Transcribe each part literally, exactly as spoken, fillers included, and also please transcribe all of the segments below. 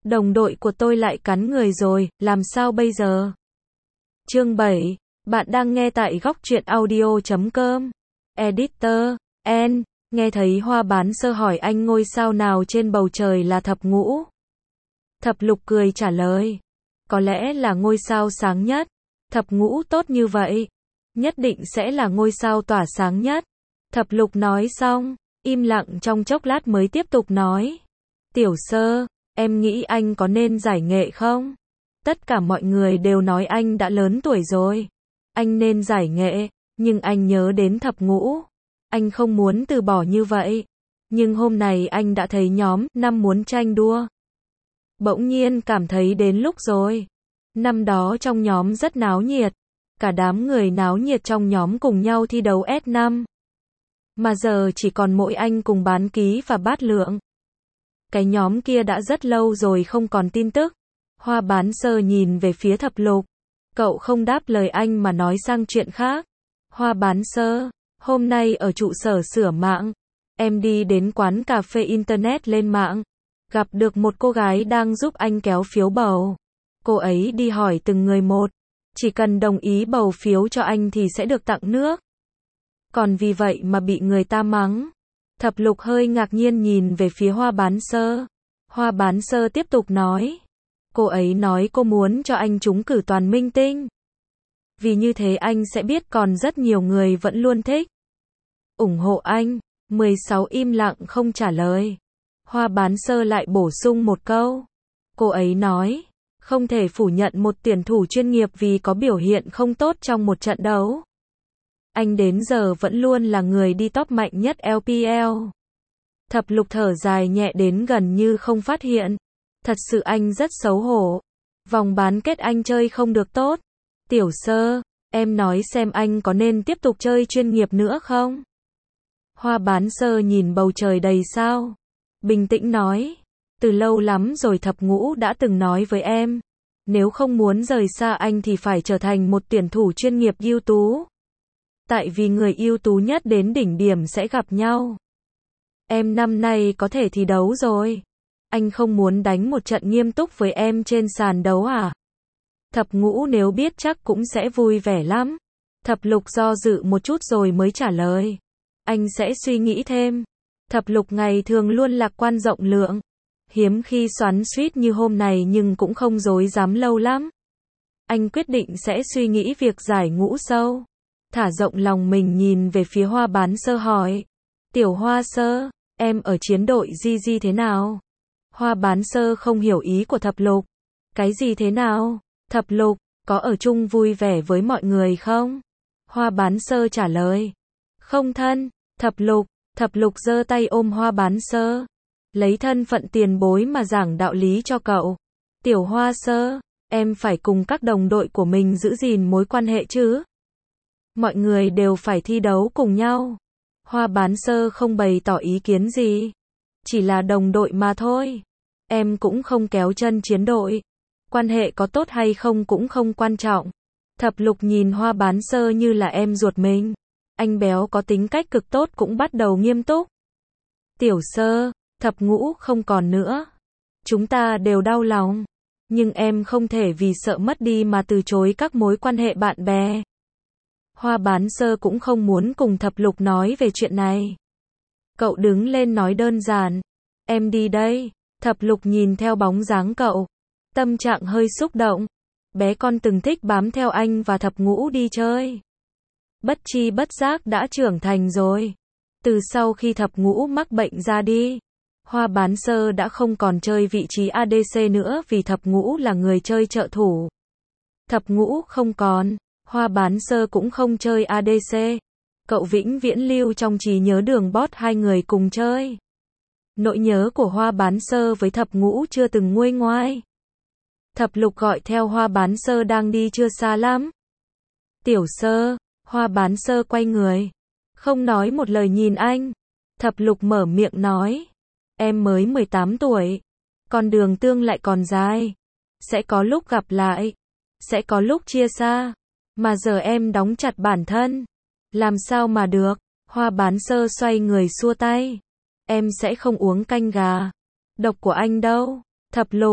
Đồng đội của tôi lại cắn người rồi, làm sao bây giờ? Chương bảy. Bạn đang nghe tại góc truyện audio chấm com. Editor, N, nghe thấy Hoa Bán Sơ hỏi anh ngôi sao nào trên bầu trời là thập ngũ. Thập lục cười trả lời. Có lẽ là ngôi sao sáng nhất. Thập ngũ tốt như vậy. Nhất định sẽ là ngôi sao tỏa sáng nhất. Thập lục nói xong, im lặng trong chốc lát mới tiếp tục nói. Tiểu Sơ, em nghĩ anh có nên giải nghệ không? Tất cả mọi người đều nói anh đã lớn tuổi rồi. Anh nên giải nghệ, nhưng anh nhớ đến thập ngũ. Anh không muốn từ bỏ như vậy. Nhưng hôm nay anh đã thấy nhóm năm muốn tranh đua. Bỗng nhiên cảm thấy đến lúc rồi. Năm đó trong nhóm rất náo nhiệt. Cả đám người náo nhiệt trong nhóm cùng nhau thi đấu S năm. Mà giờ chỉ còn mỗi anh cùng Bán Ký và Bát Lượng. Cái nhóm kia đã rất lâu rồi không còn tin tức. Hoa Bán Sơ nhìn về phía Thập Lục. Cậu không đáp lời anh mà nói sang chuyện khác. Hoa Bán Sơ, hôm nay ở trụ sở sửa mạng, em đi đến quán cà phê internet lên mạng. Gặp được một cô gái đang giúp anh kéo phiếu bầu. Cô ấy đi hỏi từng người một. Chỉ cần đồng ý bầu phiếu cho anh thì sẽ được tặng nước. Còn vì vậy mà bị người ta mắng. Thập Lục hơi ngạc nhiên nhìn về phía Hoa Bán Sơ. Hoa Bán Sơ tiếp tục nói. Cô ấy nói cô muốn cho anh trúng cử toàn minh tinh. Vì như thế anh sẽ biết còn rất nhiều người vẫn luôn thích. ủng hộ anh. mười sáu im lặng không trả lời. Hoa Bán Sơ lại bổ sung một câu. Cô ấy nói. Không thể phủ nhận một tuyển thủ chuyên nghiệp vì có biểu hiện không tốt trong một trận đấu. Anh đến giờ vẫn luôn là người đi top mạnh nhất L P L. Thập Lục thở dài nhẹ đến gần như không phát hiện. Thật sự anh rất xấu hổ. Vòng bán kết anh chơi không được tốt. Tiểu Sơ, em nói xem anh có nên tiếp tục chơi chuyên nghiệp nữa không? Hoa Bán Sơ nhìn bầu trời đầy sao. Bình tĩnh nói. Từ lâu lắm rồi Thập Ngũ đã từng nói với em. Nếu không muốn rời xa anh thì phải trở thành một tuyển thủ chuyên nghiệp ưu tú. Tại vì người ưu tú nhất đến đỉnh điểm sẽ gặp nhau. Em năm nay có thể thi đấu rồi. Anh không muốn đánh một trận nghiêm túc với em trên sàn đấu à? Thập Ngũ nếu biết chắc cũng sẽ vui vẻ lắm. Thập Lục do dự một chút rồi mới trả lời. Anh sẽ suy nghĩ thêm. Thập Lục ngày thường luôn lạc quan rộng lượng. Hiếm khi xoắn xuýt như hôm này nhưng cũng không dối dám lâu lắm. Anh quyết định sẽ suy nghĩ việc giải ngũ sâu. Thả rộng lòng mình nhìn về phía Hoa Bán Sơ hỏi. Tiểu Hoa Sơ, em ở chiến đội G G thế nào? Hoa Bán Sơ không hiểu ý của Thập Lục. Cái gì thế nào? Thập Lục, có ở chung vui vẻ với mọi người không? Hoa Bán Sơ trả lời. Không thân. Thập Lục, Thập Lục giơ tay ôm Hoa Bán Sơ. Lấy thân phận tiền bối mà giảng đạo lý cho cậu. Tiểu Hoa Sơ, em phải cùng các đồng đội của mình giữ gìn mối quan hệ chứ? Mọi người đều phải thi đấu cùng nhau. Hoa Bán Sơ không bày tỏ ý kiến gì. Chỉ là đồng đội mà thôi. Em cũng không kéo chân chiến đội. Quan hệ có tốt hay không cũng không quan trọng. Thập Lục nhìn Hoa Bán Sơ như là em ruột mình. Anh béo có tính cách cực tốt cũng bắt đầu nghiêm túc. Tiểu Sơ, Thập Ngũ không còn nữa. Chúng ta đều đau lòng. Nhưng em không thể vì sợ mất đi mà từ chối các mối quan hệ bạn bè. Hoa Bán Sơ cũng không muốn cùng Thập Lục nói về chuyện này. Cậu đứng lên nói đơn giản. Em đi đây. Thập Lục nhìn theo bóng dáng cậu. Tâm trạng hơi xúc động. Bé con từng thích bám theo anh và Thập Ngũ đi chơi. Bất chi bất giác đã trưởng thành rồi. Từ sau khi Thập Ngũ mắc bệnh ra đi, Hoa Bán Sơ đã không còn chơi vị trí A D C nữa vì Thập Ngũ là người chơi trợ thủ. Thập Ngũ không còn, Hoa Bán Sơ cũng không chơi A D C. Cậu vĩnh viễn lưu trong trí nhớ Đường Bot hai người cùng chơi. Nỗi nhớ của Hoa Bán Sơ với Thập Ngũ chưa từng nguôi ngoai. Thập Lục gọi theo Hoa Bán Sơ đang đi chưa xa lắm. Tiểu Sơ, Hoa Bán Sơ quay người. Không nói một lời nhìn anh. Thập Lục mở miệng nói. Em mới mười tám tuổi. Con đường tương lại còn dài. Sẽ có lúc gặp lại. Sẽ có lúc chia xa. Mà giờ em đóng chặt bản thân. Làm sao mà được. Hoa Bán Sơ xoay người xua tay. Em sẽ không uống canh gà. Độc của anh đâu. Thập Lục,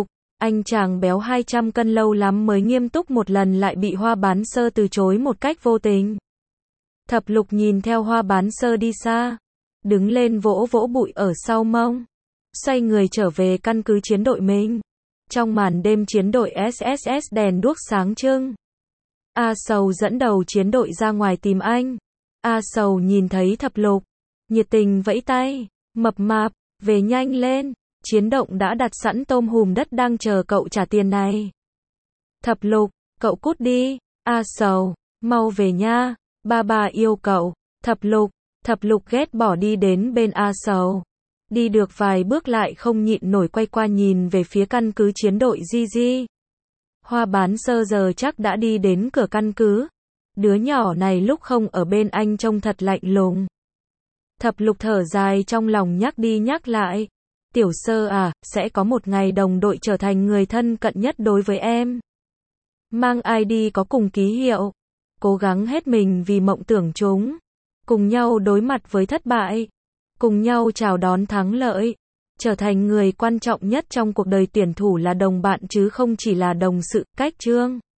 Anh chàng béo hai trăm cân lâu lắm mới nghiêm túc một lần lại bị Hoa Bán Sơ từ chối một cách vô tình. Thập Lục nhìn theo Hoa Bán Sơ đi xa, đứng lên vỗ vỗ bụi ở sau mông, xoay người trở về căn cứ chiến đội mình. Trong màn đêm chiến đội ét ét ét đèn đuốc sáng trưng. A Sầu dẫn đầu chiến đội ra ngoài tìm anh. A Sầu nhìn thấy Thập Lục, nhiệt tình vẫy tay, mập mạp, về nhanh lên, chiến động đã đặt sẵn tôm hùm đất đang chờ cậu trả tiền này. Thập Lục, cậu cút đi. A Sầu, mau về nha, ba ba yêu cậu. Thập Lục, Thập Lục ghét bỏ đi đến bên A Sầu. Đi được vài bước lại không nhịn nổi quay qua nhìn về phía căn cứ chiến đội Di Di. Hoa Bán Sơ giờ chắc đã đi đến cửa căn cứ. Đứa nhỏ này lúc không ở bên anh trông thật lạnh lùng. Thập Lục thở dài trong lòng nhắc đi nhắc lại. Tiểu Sơ à, sẽ có một ngày đồng đội trở thành người thân cận nhất đối với em. Mang i đê có cùng ký hiệu. Cố gắng hết mình vì mộng tưởng chúng. Cùng nhau đối mặt với thất bại. Cùng nhau chào đón thắng lợi. Trở thành người quan trọng nhất trong cuộc đời tuyển thủ là đồng bạn chứ không chỉ là đồng sự. Cách chương